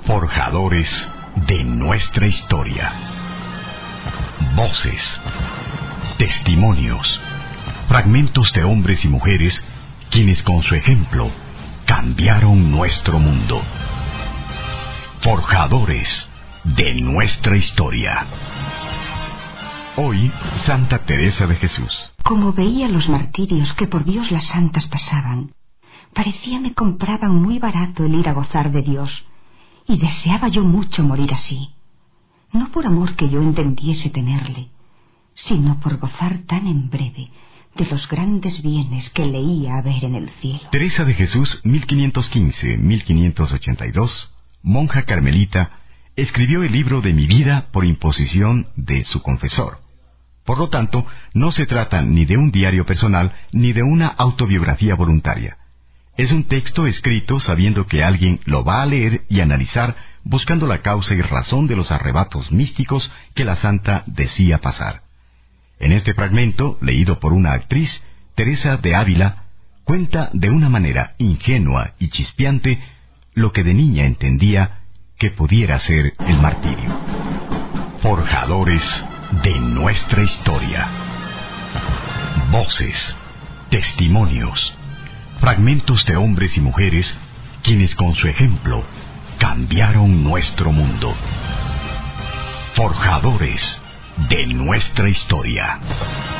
Forjadores de nuestra historia. Voces, testimonios, fragmentos de hombres y mujeres quienes con su ejemplo cambiaron nuestro mundo. Forjadores de nuestra historia. Hoy, Santa Teresa de Jesús. Como veía los martirios que por Dios las santas pasaban, parecía me compraban muy barato el ir a gozar de Dios, y deseaba yo mucho morir así, no por amor que yo entendiese tenerle, sino por gozar tan en breve de los grandes bienes que leía haber en el cielo. Teresa de Jesús, 1515-1582, monja carmelita, escribió el libro de Mi vida por imposición de su confesor. Por lo tanto, no se trata ni de un diario personal ni de una autobiografía voluntaria. Es un texto escrito sabiendo que alguien lo va a leer y analizar, buscando la causa y razón de los arrebatos místicos que la santa decía pasar. En este fragmento, leído por una actriz, Teresa de Ávila cuenta de una manera ingenua y chispeante lo que de niña entendía que pudiera ser el martirio. Forjadores de nuestra historia. Voces, testimonios, fragmentos de hombres y mujeres quienes con su ejemplo cambiaron nuestro mundo. Forjadores de nuestra historia.